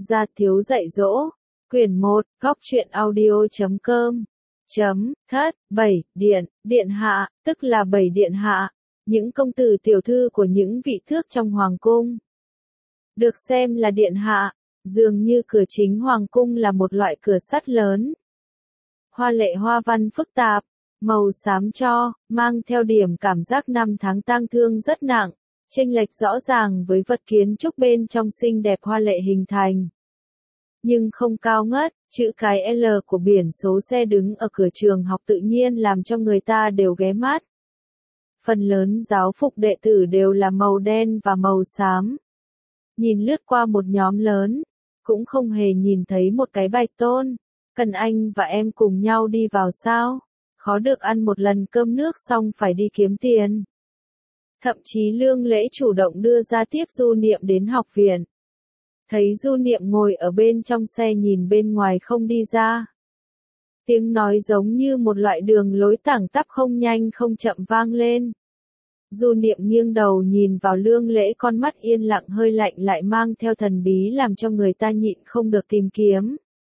Gia thiếu dạy dỗ. Quyển 1, góc truyện audio.com. Thất, 7, điện hạ, tức là 7 điện hạ, những công tử tiểu thư của những vị thước trong hoàng cung. Được xem là điện hạ, dường như cửa chính hoàng cung là một loại cửa sắt lớn. Hoa lệ hoa văn phức tạp, màu xám cho, mang theo điểm cảm giác năm tháng tang thương rất nặng, chênh lệch rõ ràng với vật kiến trúc bên trong xinh đẹp hoa lệ hình thành. Nhưng không cao ngất, chữ cái L của biển số xe đứng ở cửa trường học tự nhiên làm cho người ta đều ghé mắt. Phần lớn giáo phục đệ tử đều là màu đen và màu xám. Nhìn lướt qua một nhóm lớn, cũng không hề nhìn thấy một cái bạch tôn. Cần anh và em cùng nhau đi vào sao? Khó được ăn một lần cơm nước xong phải đi kiếm tiền. Thậm chí Lương Lễ chủ động đưa ra tiếp Du Niệm đến học viện. Thấy Du Niệm ngồi ở bên trong xe nhìn bên ngoài không đi ra. Tiếng nói giống như một loại đường lối thẳng tắp không nhanh không chậm vang lên. Du Niệm nghiêng đầu nhìn vào Lương Lễ, con mắt yên lặng hơi lạnh lại mang theo thần bí làm cho người ta nhịn không được tìm kiếm.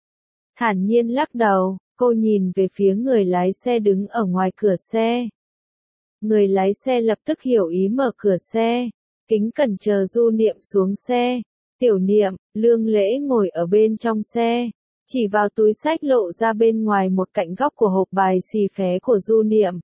Thản nhiên lắc đầu, cô nhìn về phía người lái xe đứng ở ngoài cửa xe. Người lái xe lập tức hiểu ý mở cửa xe, kính cẩn chờ Du Niệm xuống xe. Tiểu Niệm, Lương Lễ ngồi ở bên trong xe, chỉ vào túi xách lộ ra bên ngoài một cạnh góc của hộp bài xì phé của Du Niệm.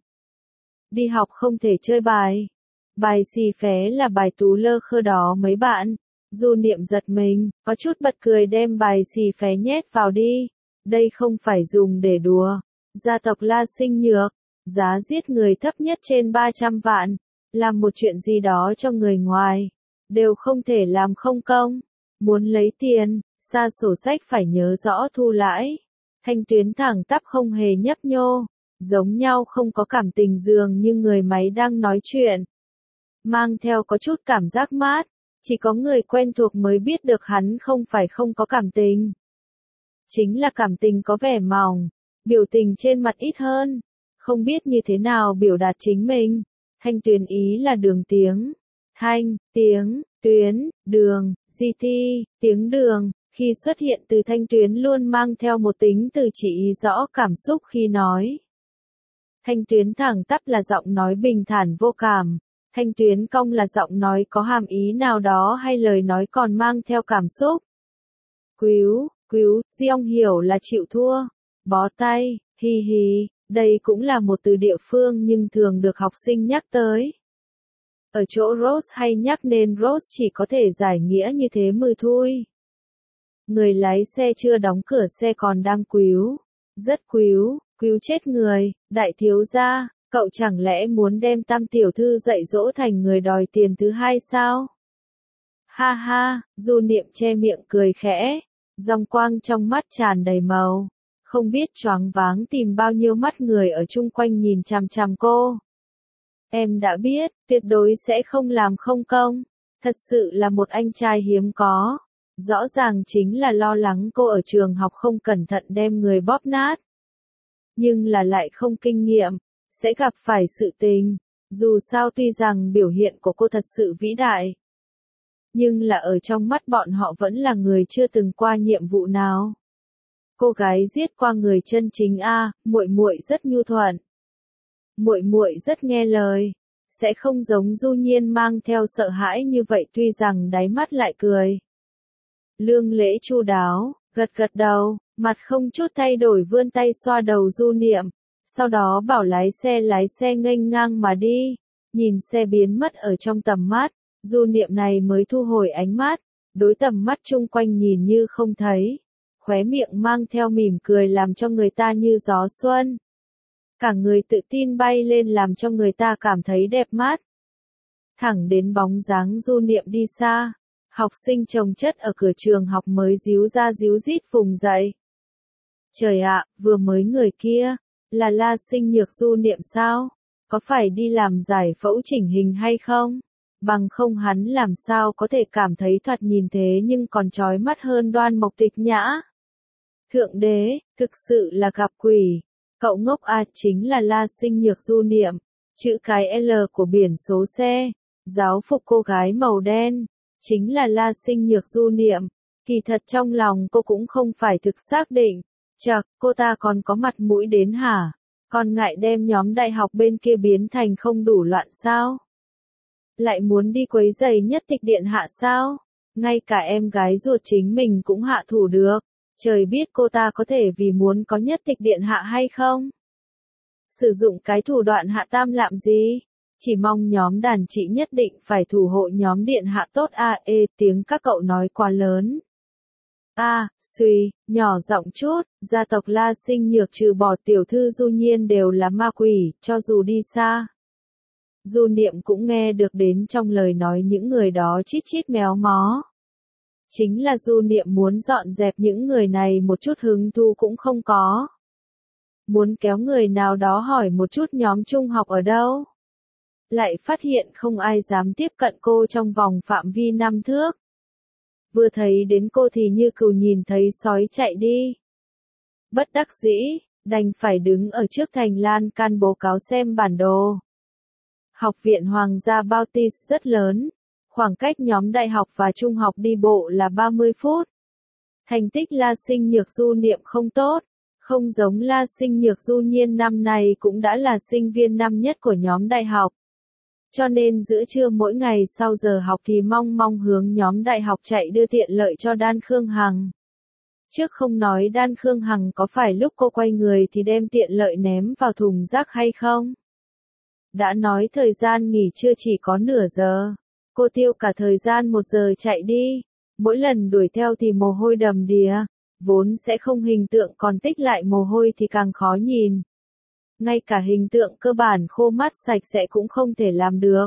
Đi học không thể chơi bài. Bài xì phé là bài tú lơ khơ đó mấy bạn. Du Niệm giật mình, có chút bật cười đem bài xì phé nhét vào đi. Đây không phải dùng để đùa. Gia tộc La Sinh Nhược, giá giết người thấp nhất trên 300 vạn. Làm một chuyện gì đó cho người ngoài, đều không thể làm không công. Muốn lấy tiền, ra sổ sách phải nhớ rõ thu lãi. Thanh tuyến thẳng tắp không hề nhấp nhô, giống nhau không có cảm tình dường như người máy đang nói chuyện. Mang theo có chút cảm giác mát, chỉ có người quen thuộc mới biết được hắn không phải không có cảm tình. Chính là cảm tình có vẻ mỏng, biểu tình trên mặt ít hơn, không biết như thế nào biểu đạt chính mình. Thanh tuyến ý là đường tiếng. Thanh, tiếng, tuyến, đường, GT, tiếng đường, khi xuất hiện từ thanh tuyến luôn mang theo một tính từ chỉ ý rõ cảm xúc khi nói. Thanh tuyến thẳng tắp là giọng nói bình thản vô cảm, thanh tuyến cong là giọng nói có hàm ý nào đó hay lời nói còn mang theo cảm xúc. Cứu, Diong hiểu là chịu thua, bó tay, hi hi, đây cũng là một từ địa phương nhưng thường được học sinh nhắc tới. Ở chỗ Rose hay nhắc nên Rose chỉ có thể giải nghĩa như thế mừ thôi. Người lái xe chưa đóng cửa xe còn đang quýu. Rất quýu chết người, đại thiếu gia, cậu chẳng lẽ muốn đem Tam tiểu thư dạy dỗ thành người đòi tiền thứ hai sao? Ha ha, Du Niệm che miệng cười khẽ, dòng quang trong mắt tràn đầy màu. Không biết choáng váng tìm bao nhiêu mắt người ở chung quanh nhìn chằm chằm cô. Em đã biết, tuyệt đối sẽ không làm không công. Thật sự là một anh trai hiếm có. Rõ ràng chính là lo lắng cô ở trường học không cẩn thận đem người bóp nát. Nhưng là lại không kinh nghiệm, sẽ gặp phải sự tình. Dù sao tuy rằng biểu hiện của cô thật sự vĩ đại, nhưng là ở trong mắt bọn họ vẫn là người chưa từng qua nhiệm vụ nào. Cô gái giết qua người chân chính a, muội muội rất nhu thuận. Muội muội rất nghe lời, sẽ không giống Du Nhiên mang theo sợ hãi như vậy, tuy rằng đáy mắt lại cười. Lương Lễ chu đáo, gật đầu, mặt không chút thay đổi vươn tay xoa đầu Du Niệm, sau đó bảo lái xe nghênh ngang mà đi. Nhìn xe biến mất ở trong tầm mắt, Du Niệm này mới thu hồi ánh mắt, đối tầm mắt chung quanh nhìn như không thấy, khóe miệng mang theo mỉm cười làm cho người ta như gió xuân. Cả người tự tin bay lên làm cho người ta cảm thấy đẹp mắt. Thẳng đến bóng dáng Du Niệm đi xa, học sinh chồng chất ở cửa trường học mới díu ra díu dít vùng dậy. Trời ạ, vừa mới người kia, là La Sinh Nhược Du Niệm sao? Có phải đi làm giải phẫu chỉnh hình hay không? Bằng không hắn làm sao có thể cảm thấy thoạt nhìn thế nhưng còn chói mắt hơn Đoan Mộc Tịch Nhã. Thượng đế, thực sự là gặp quỷ. Cậu ngốc à, chính là La Sinh Nhược Du Niệm, chữ cái L của biển số xe, giáo phục cô gái màu đen, chính là La Sinh Nhược Du Niệm, Kỳ thật trong lòng cô cũng không phải thực xác định. Chậc, cô ta còn có mặt mũi đến hả? Còn ngại đem nhóm đại học bên kia biến thành không đủ loạn sao? Lại muốn đi quấy rầy Nhất Tịch điện hạ sao? Ngay cả em gái ruột chính mình cũng hạ thủ được. Trời biết cô ta có thể vì muốn có Nhất Tịch điện hạ hay không? Sử dụng cái thủ đoạn hạ tam lạm gì? Chỉ mong nhóm đàn chị nhất định phải thủ hộ nhóm điện hạ tốt tiếng các cậu nói quá lớn. Suy, nhỏ giọng chút, gia tộc La Sinh Nhược trừ bỏ tiểu thư Du Nhiên đều là ma quỷ, cho dù đi xa. Du Niệm cũng nghe được đến trong lời nói những người đó chít chít méo mó. Chính là Du Niệm muốn dọn dẹp những người này một chút hứng thú cũng không có. Muốn kéo người nào đó hỏi một chút nhóm trung học ở đâu. Lại phát hiện không ai dám tiếp cận cô trong vòng phạm vi 5 thước. Vừa thấy đến cô thì như cừu nhìn thấy sói chạy đi. Bất đắc dĩ, đành phải đứng ở trước thành lan can báo cáo xem bản đồ. Học viện Hoàng gia Bautis rất lớn, khoảng cách nhóm đại học và trung học đi bộ là 30 phút. Thành tích La Sinh Nhược Du Niệm không tốt, không giống La Sinh Nhược Du Nhiên năm này cũng đã là sinh viên năm nhất của nhóm đại học. Cho nên giữa trưa mỗi ngày sau giờ học thì mong hướng nhóm đại học chạy đưa tiện lợi cho Đan Khương Hằng. Trước không nói Đan Khương Hằng có phải lúc cô quay người thì đem tiện lợi ném vào thùng rác hay không? Đã nói thời gian nghỉ trưa chỉ có nửa giờ. Cô tiêu cả thời gian 1 giờ chạy đi. Mỗi lần đuổi theo thì mồ hôi đầm đìa. Vốn sẽ không hình tượng còn tích lại mồ hôi thì càng khó nhìn. Ngay cả hình tượng cơ bản khô mát sạch sẽ cũng không thể làm được.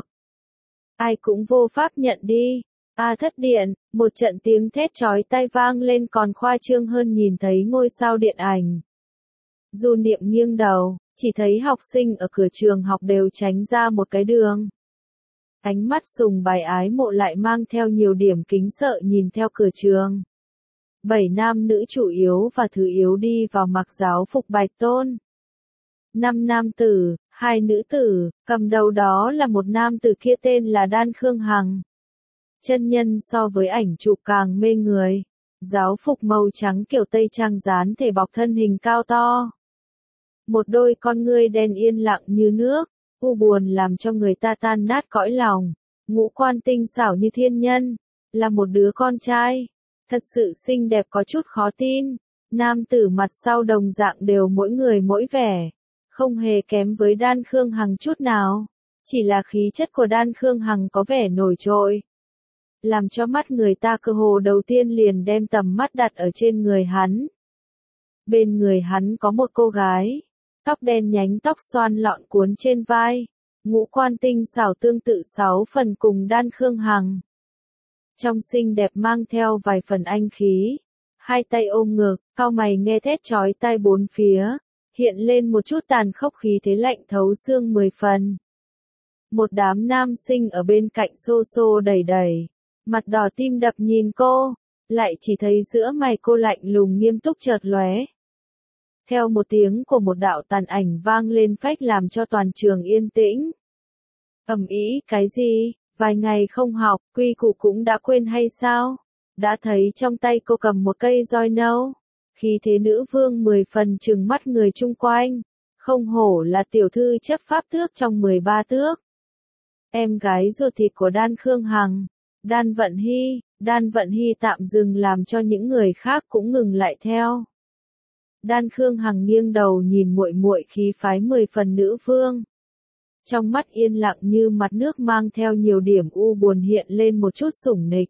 Ai cũng vô pháp nhận đi. Thất điện, một trận tiếng thét chói tai vang lên còn khoa trương hơn nhìn thấy ngôi sao điện ảnh. Du Niệm nghiêng đầu, chỉ thấy học sinh ở cửa trường học đều tránh ra một cái đường. Ánh mắt sùng bài ái mộ lại mang theo nhiều điểm kính sợ nhìn theo cửa trường. 7 nam nữ chủ yếu và thứ yếu đi vào mặc giáo phục bạch tôn. 5 nam tử, 2 nữ tử, cầm đầu đó là một nam tử kia tên là Đan Khương Hằng. Chân nhân so với ảnh chụp càng mê người. Giáo phục màu trắng kiểu tây trang dán thể bọc thân hình cao to. Một đôi con ngươi đen yên lặng như nước, u buồn làm cho người ta tan nát cõi lòng. Ngũ quan tinh xảo như thiên nhân, là một đứa con trai. Thật sự xinh đẹp có chút khó tin. Nam tử mặt sau đồng dạng đều mỗi người mỗi vẻ. Không hề kém với Đan Khương Hằng chút nào. Chỉ là khí chất của Đan Khương Hằng có vẻ nổi trội. Làm cho mắt người ta cơ hồ đầu tiên liền đem tầm mắt đặt ở trên người hắn. Bên người hắn có một cô gái. Tóc đen nhánh tóc xoăn lọn cuốn trên vai. Ngũ quan tinh xảo tương tự 6 phần cùng Đan Khương Hằng. Trong xinh đẹp mang theo vài phần anh khí. Hai tay ôm ngực, cau mày nghe thét chói tai bốn phía. Hiện lên một chút tàn khốc khí thế lạnh thấu xương 10 phần. Một đám nam sinh ở bên cạnh xô xô đẩy đẩy. Mặt đỏ tim đập nhìn cô. Lại chỉ thấy giữa mày cô lạnh lùng nghiêm túc chợt lóe. Theo một tiếng của một đạo tàn ảnh vang lên phách làm cho toàn trường yên tĩnh. Ầm ĩ cái gì, vài ngày không học, quy củ cũng đã quên hay sao? Đã thấy trong tay cô cầm một cây roi nâu. Khí thế nữ vương 10 phần trừng mắt người chung quanh. Không hổ là tiểu thư chấp pháp tước trong 13 tước. Em gái ruột thịt của Đan Khương Hằng. Đan Vận Hy tạm dừng làm cho những người khác cũng ngừng lại theo. Đan Khương Hằng nghiêng đầu nhìn muội muội khí phái 10 phần nữ vương. Trong mắt yên lặng như mặt nước mang theo nhiều điểm u buồn hiện lên một chút sủng nịch.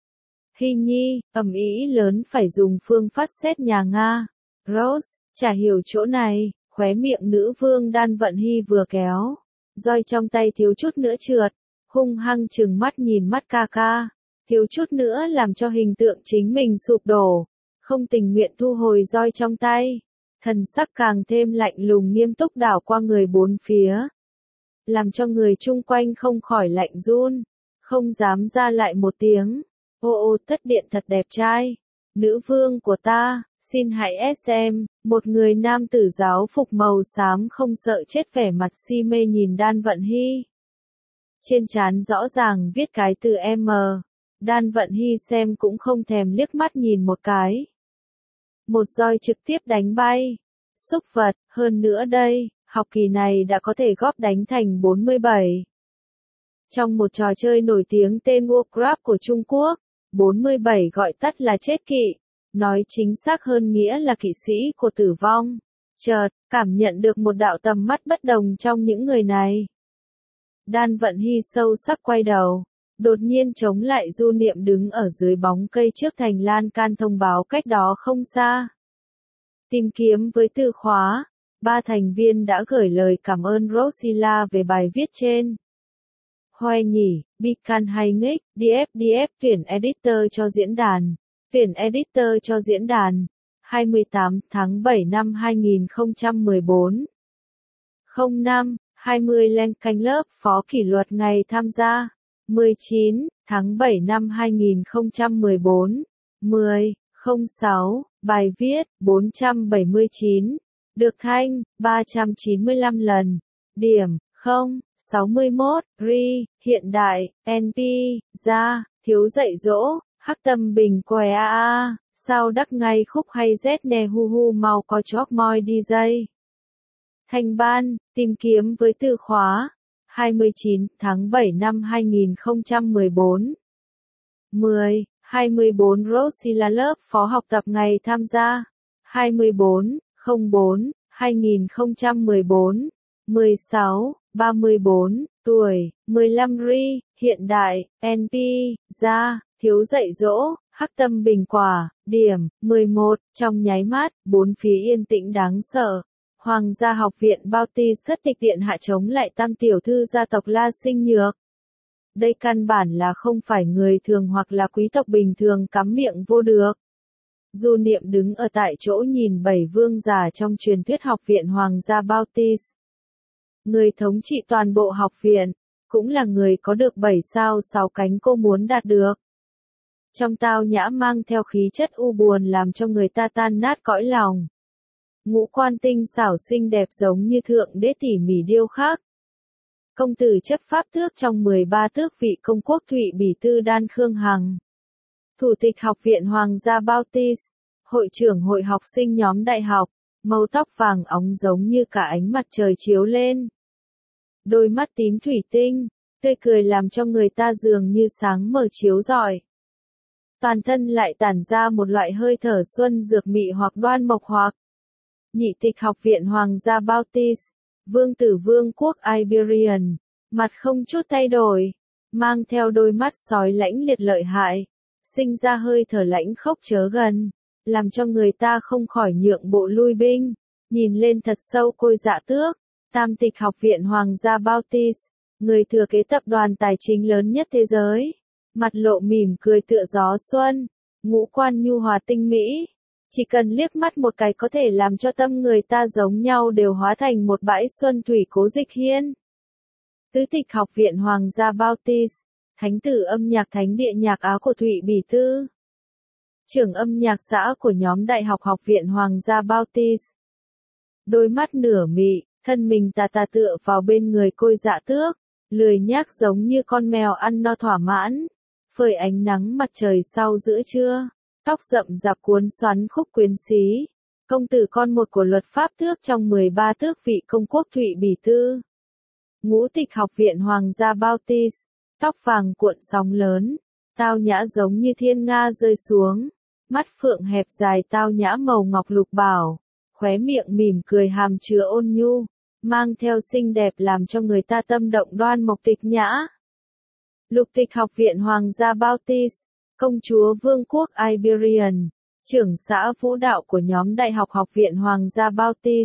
Hy nhi, ầm ĩ lớn phải dùng phương pháp xét nhà Nga. Rose, chả hiểu chỗ này, khóe miệng nữ vương Đan Vận Hy vừa kéo. Roi trong tay thiếu chút nữa trượt, hung hăng trừng mắt nhìn mắt ca ca. Thiếu chút nữa làm cho hình tượng chính mình sụp đổ. Không tình nguyện thu hồi roi trong tay. Thần sắc càng thêm lạnh lùng nghiêm túc đảo qua người bốn phía. Làm cho người chung quanh không khỏi lạnh run. Không dám ra lại một tiếng. Ô thất điện thật đẹp trai. Nữ vương của ta, xin hãy xem. Một người nam tử giáo phục màu xám không sợ chết vẻ mặt si mê nhìn Đan Vận Hy. Trên trán rõ ràng viết cái từ M. Đan Vận Hy xem cũng không thèm liếc mắt nhìn một cái. Một roi trực tiếp đánh bay. Súc vật, hơn nữa đây, học kỳ này đã có thể góp đánh thành 47. Trong một trò chơi nổi tiếng tên Warcraft của Trung Quốc, 47 gọi tắt là chết kỵ, nói chính xác hơn nghĩa là kỵ sĩ của tử vong. Chợt, cảm nhận được một đạo tầm mắt bất đồng trong những người này. Đan Vận Hy sâu sắc quay đầu, đột nhiên chống lại Du Niệm đứng ở dưới bóng cây trước thành lan can thông báo cách đó không xa. Tìm kiếm với từ khóa, 3 thành viên đã gửi lời cảm ơn Rosilla về bài viết trên. Hoe nhỉ, Bican hay nghịch, DF tuyển editor cho diễn đàn. Tuyển editor cho diễn đàn. 28 tháng 7 năm 2014. 05, 20 Len canh lớp phó kỷ luật ngày tham gia. 19 tháng 7 năm 2014. 10, 06, bài viết 479. Được thanh 395 lần. Điểm 0, 61, ri, hiện đại, NP, ra, thiếu dạy dỗ, hắc tâm bình què a, sao đắc ngay khúc hay z nè hu hu mau có chóc moi DJ. Thành ban, tìm kiếm với từ khóa, 29 tháng 7 năm 2014. 10, 24 Rosilla lớp phó học tập ngày tham gia, 24, 04, 2014. 16, 34, tuổi, 15 ri, hiện đại, NP, ra, thiếu dạy dỗ, hắc tâm bình quả, điểm, 11, trong nháy mắt, bốn phía yên tĩnh đáng sợ. Hoàng gia học viện Bautist thất tịch điện hạ chống lại tam tiểu thư gia tộc La Sinh Nhược. Đây căn bản là không phải người thường hoặc là quý tộc bình thường cắm miệng vô được. Du Niệm đứng ở tại chỗ nhìn 7 vương giả trong truyền thuyết học viện Hoàng gia Bautist. Người thống trị toàn bộ học viện, cũng là người có được 7 sao 6 cánh cô muốn đạt được. Trong tao nhã mang theo khí chất u buồn làm cho người ta tan nát cõi lòng. Ngũ quan tinh xảo xinh đẹp giống như thượng đế tỉ mỉ điêu khắc. Công tử chấp pháp tước trong 13 tước vị công quốc Thụy Bỉ Tư Đan Khương Hằng. Thủ tịch học viện Hoàng gia Bautist, hội trưởng hội học sinh nhóm đại học, màu tóc vàng óng giống như cả ánh mặt trời chiếu lên. Đôi mắt tím thủy tinh, tươi cười làm cho người ta dường như sáng mở chiếu rọi. Toàn thân lại tản ra một loại hơi thở xuân dược mị hoặc đoan mộc hoặc. Nhị tịch học viện Hoàng gia Bautist, vương tử vương quốc Iberian, mặt không chút thay đổi, mang theo đôi mắt sói lãnh liệt lợi hại, sinh ra hơi thở lãnh khốc chớ gần, làm cho người ta không khỏi nhượng bộ lui binh, nhìn lên thật sâu Côi Dạ Tước, tam tịch học viện Hoàng gia Bautist, người thừa kế tập đoàn tài chính lớn nhất thế giới, mặt lộ mỉm cười tựa gió xuân, ngũ quan nhu hòa tinh mỹ. Chỉ cần liếc mắt một cái có thể làm cho tâm người ta giống nhau đều hóa thành một bãi xuân thủy Cố Dịch Hiên. Tứ tịch học viện Hoàng gia Bautist, thánh tử âm nhạc thánh địa nhạc Áo của Thụy Bỉ Tư. Trưởng âm nhạc xã của nhóm đại học học viện Hoàng gia Bautist. Đôi mắt nửa mị, thân mình tà tà tựa vào bên người Côi Dạ Tước, lười nhác giống như con mèo ăn no thỏa mãn, phơi ánh nắng mặt trời sau giữa trưa. Tóc rậm rạp cuốn xoắn khúc quyến xí, công tử con một của luật pháp tước trong 13 tước vị công quốc Thụy Bỉ Tư. Ngũ tịch học viện Hoàng gia Bautist, tóc vàng cuộn sóng lớn, tao nhã giống như thiên nga rơi xuống, mắt phượng hẹp dài tao nhã màu ngọc lục bảo, khóe miệng mỉm cười hàm chứa ôn nhu, mang theo xinh đẹp làm cho người ta tâm động đoan mộc tịch nhã. Lục tịch học viện Hoàng gia Bautist, công chúa vương quốc Iberian, trưởng xã vũ đạo của nhóm đại học học viện Hoàng gia Bautist.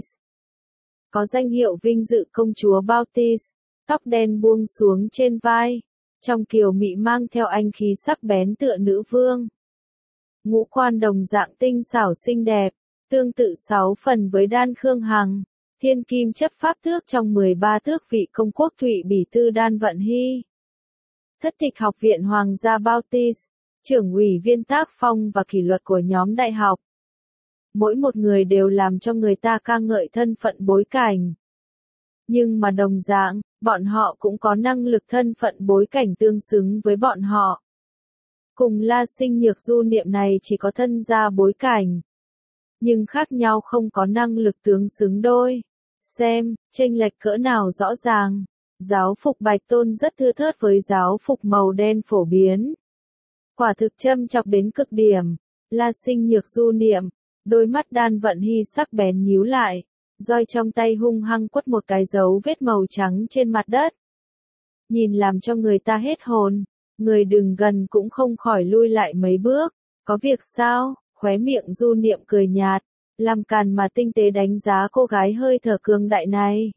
Có danh hiệu vinh dự công chúa Bautist, tóc đen buông xuống trên vai, trong kiều mị mang theo anh khí sắc bén tựa nữ vương. Ngũ quan đồng dạng tinh xảo xinh đẹp, tương tự 6 phần với Đan Khương Hằng, thiên kim chấp pháp tước trong 13 tước vị công quốc Thụy Bỉ Tư Đan Vận Hy. Thất tịch học viện Hoàng gia Bautist, trưởng ủy viên tác phong và kỷ luật của nhóm đại học. Mỗi một người đều làm cho người ta ca ngợi thân phận bối cảnh. Nhưng mà đồng dạng, bọn họ cũng có năng lực thân phận bối cảnh tương xứng với bọn họ. Cùng La Sinh Nhược Du Niệm này chỉ có thân gia bối cảnh, nhưng khác nhau không có năng lực tướng xứng đôi. Xem, chênh lệch cỡ nào rõ ràng. Giáo phục bạch tôn rất thưa thớt với giáo phục màu đen phổ biến. Quả thực châm chọc đến cực điểm. La Sinh Nhược Du Niệm, đôi mắt Đan Vận Hy sắc bén nhíu lại, roi trong tay hung hăng quất một cái dấu vết màu trắng trên mặt đất. Nhìn làm cho người ta hết hồn, người đừng gần cũng không khỏi lui lại mấy bước. Có việc sao? Khóe miệng Du Niệm cười nhạt, làm càn mà tinh tế đánh giá cô gái hơi thở cường đại này.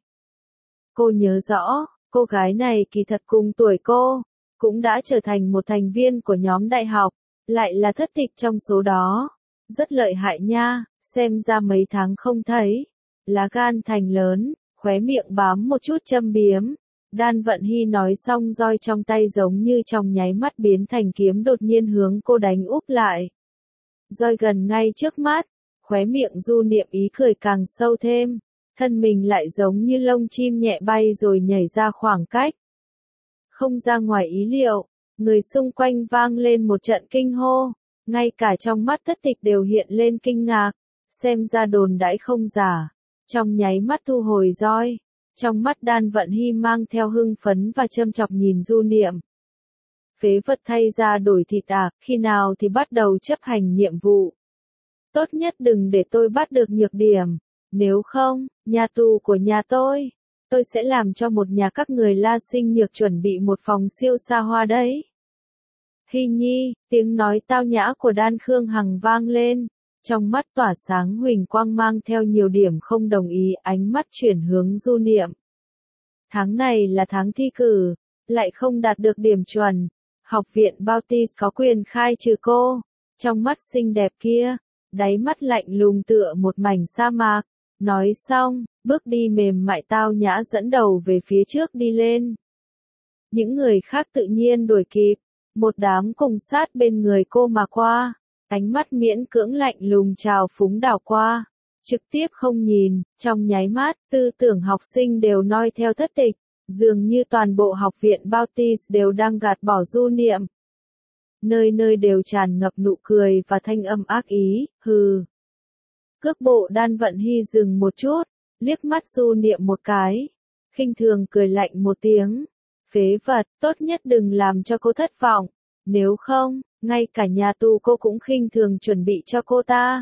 Cô nhớ rõ, cô gái này kỳ thật cùng tuổi cô, cũng đã trở thành một thành viên của nhóm đại học, lại là thất tịch trong số đó. Rất lợi hại nha, xem ra mấy tháng không thấy. Lá gan thành lớn, khóe miệng bám một chút châm biếm. Đan Vận Hy nói xong roi trong tay giống như trong nháy mắt biến thành kiếm đột nhiên hướng cô đánh úp lại. Roi gần ngay trước mắt, khóe miệng Du Niệm ý cười càng sâu thêm, thân mình lại giống như lông chim nhẹ bay rồi nhảy ra khoảng cách. Không ra ngoài ý liệu, người xung quanh vang lên một trận kinh hô, ngay cả trong mắt thất tịch đều hiện lên kinh ngạc, xem ra đồn đãi không giả, trong nháy mắt thu hồi roi, trong mắt Đan Vận Hy mang theo hưng phấn và châm chọc nhìn Du Niệm. Phế vật thay ra đổi thịt à, khi nào thì bắt đầu chấp hành nhiệm vụ. Tốt nhất đừng để tôi bắt được nhược điểm, nếu không, nhà tù của nhà tôi sẽ làm cho một nhà các người La Sinh Nhược chuẩn bị một phòng siêu xa hoa đấy. Hy nhi, tiếng nói tao nhã của Đan Khương Hằng vang lên, trong mắt tỏa sáng huỳnh quang mang theo nhiều điểm không đồng ý, ánh mắt chuyển hướng Du Niệm. Tháng này là tháng thi cử, lại không đạt được điểm chuẩn, học viện Baptist có quyền khai trừ cô. Trong mắt xinh đẹp kia, đáy mắt lạnh lùng tựa một mảnh sa mạc. Nói xong, bước đi mềm mại tao nhã dẫn đầu về phía trước đi lên. Những người khác tự nhiên đuổi kịp, một đám cùng sát bên người cô mà qua, ánh mắt miễn cưỡng lạnh lùng trào phúng đảo qua, trực tiếp không nhìn, trong nháy mắt, tư tưởng học sinh đều noi theo thất tịch, dường như toàn bộ học viện Baptist đều đang gạt bỏ Du Niệm. Nơi nơi đều tràn ngập nụ cười và thanh âm ác ý, hừ. Cước bộ Đan Vận Hy dừng một chút, liếc mắt Du Niệm một cái, khinh thường cười lạnh một tiếng. Phế vật, tốt nhất đừng làm cho cô thất vọng, nếu không, ngay cả nhà tù cô cũng khinh thường chuẩn bị cho cô ta.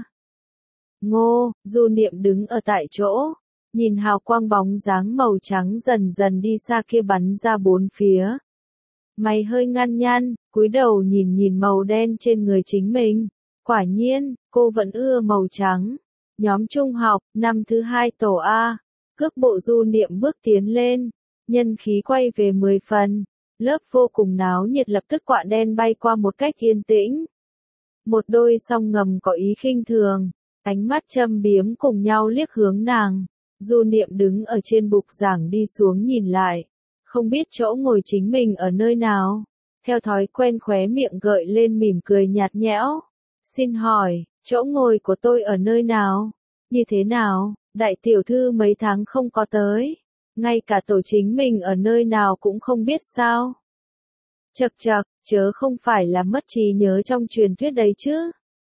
Ngô, Du Niệm đứng ở tại chỗ, nhìn hào quang bóng dáng màu trắng dần dần đi xa kia bắn ra bốn phía. Mày hơi nhăn nhăn, cúi đầu nhìn nhìn màu đen trên người chính mình. Quả nhiên, cô vẫn ưa màu trắng. Nhóm trung học, năm thứ 2 tổ A, cước bộ Du Niệm bước tiến lên, nhân khí quay về 10 phần, lớp vô cùng náo nhiệt lập tức quạ đen bay qua một cách yên tĩnh. Một đôi song ngầm có ý khinh thường, ánh mắt châm biếm cùng nhau liếc hướng nàng. Du Niệm đứng ở trên bục giảng đi xuống nhìn lại, không biết chỗ ngồi chính mình ở nơi nào, theo thói quen khóe miệng gợi lên mỉm cười nhạt nhẽo. Xin hỏi, chỗ ngồi của tôi ở nơi nào? Như thế nào, đại tiểu thư mấy tháng không có tới, ngay cả tổ chính mình ở nơi nào cũng không biết sao? Chậc chậc, chớ không phải là mất trí nhớ trong truyền thuyết đấy chứ.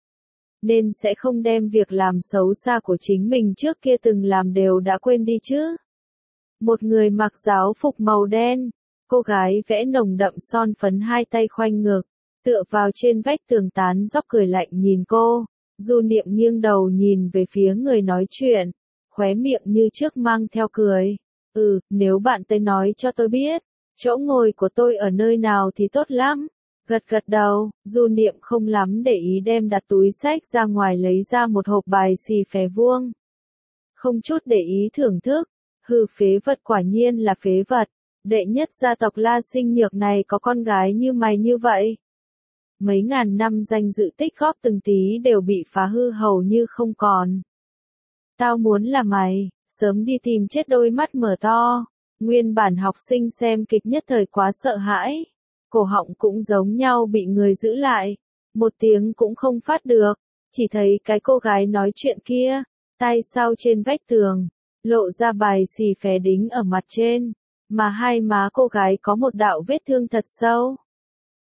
Nên sẽ không đem việc làm xấu xa của chính mình trước kia từng làm đều đã quên đi chứ. Một người mặc giáo phục màu đen, cô gái vẽ nồng đậm son phấn hai tay khoanh ngực, tựa vào trên vách tường tán dóc cười lạnh nhìn cô. Du Niệm nghiêng đầu nhìn về phía người nói chuyện, khóe miệng như trước mang theo cười. Nếu bạn tới nói cho tôi biết, chỗ ngồi của tôi ở nơi nào thì tốt lắm. Gật gật đầu, Du Niệm không lắm để ý đem đặt túi sách ra ngoài lấy ra một hộp bài xì phè vuông. Không chút để ý thưởng thức, phế vật quả nhiên là phế vật, đệ nhất gia tộc La Sinh Nhược này có con gái như mày như vậy. Mấy ngàn năm danh dự tích góp từng tí đều bị phá hư hầu như không còn. Tao muốn là mày, sớm đi tìm chết đôi mắt mở to. Nguyên bản học sinh xem kịch nhất thời quá sợ hãi. Cổ họng cũng giống nhau bị người giữ lại. Một tiếng cũng không phát được. Chỉ thấy cái cô gái nói chuyện kia, tay sau trên vách tường, lộ ra bài xì phè đính ở mặt trên. Mà hai má cô gái có một đạo vết thương thật sâu.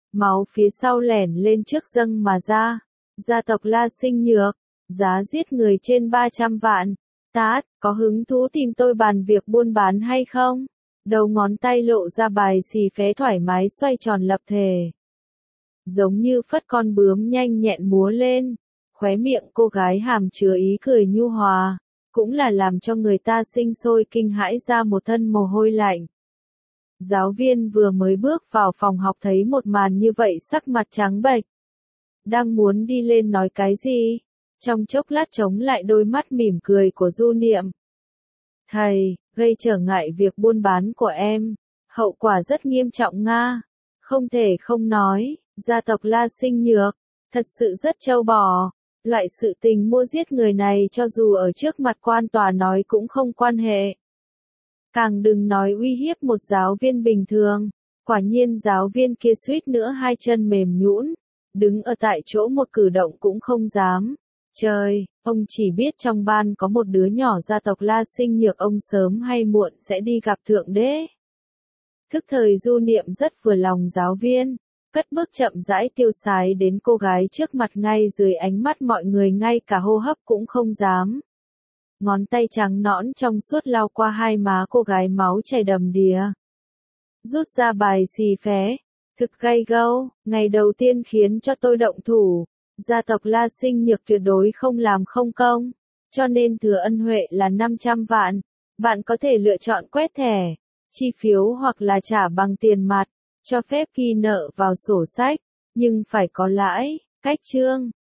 Máu phía sau lẻn lên trước dâng mà ra. Gia tộc La Sinh Nhược, giá giết người trên 300 vạn. Tát, có hứng thú tìm tôi bàn việc buôn bán hay không? Đầu ngón tay lộ ra bài xì phé thoải mái xoay tròn lập thể. Giống như phất con bướm nhanh nhẹn múa lên. Khóe miệng cô gái hàm chứa ý cười nhu hòa. Cũng là làm cho người ta sinh sôi kinh hãi ra một thân mồ hôi lạnh. Giáo viên vừa mới bước vào phòng học thấy một màn như vậy sắc mặt trắng bệch. Đang muốn đi lên nói cái gì? Trong chốc lát chống lại đôi mắt mỉm cười của Du Niệm. Thầy, gây trở ngại việc buôn bán của em. Hậu quả rất nghiêm trọng nga. Không thể không nói, gia tộc La Sinh Nhược, thật sự rất trâu bò. Loại sự tình mua giết người này cho dù ở trước mặt quan tòa nói cũng không quan hệ. Càng đừng nói uy hiếp một giáo viên bình thường. Quả nhiên giáo viên kia suýt nữa hai chân mềm nhũn, đứng ở tại chỗ một cử động cũng không dám. Trời, ông chỉ biết trong ban có một đứa nhỏ gia tộc La Sinh Nhược ông sớm hay muộn sẽ đi gặp Thượng Đế. Thức thời Du Niệm rất vừa lòng giáo viên, cất bước chậm rãi tiêu sái đến cô gái trước mặt ngay dưới ánh mắt mọi người ngay cả hô hấp cũng không dám. Ngón tay trắng nõn trong suốt lao qua hai má cô gái máu chảy đầm đìa. Rút ra bài xì phé, thực gay gâu, ngày đầu tiên khiến cho tôi động thủ. Gia tộc La Sinh Nhược tuyệt đối không làm không công, cho nên thừa ân huệ là 500 vạn. Bạn có thể lựa chọn quét thẻ, chi phiếu hoặc là trả bằng tiền mặt, cho phép ghi nợ vào sổ sách, nhưng phải có lãi, cách chương.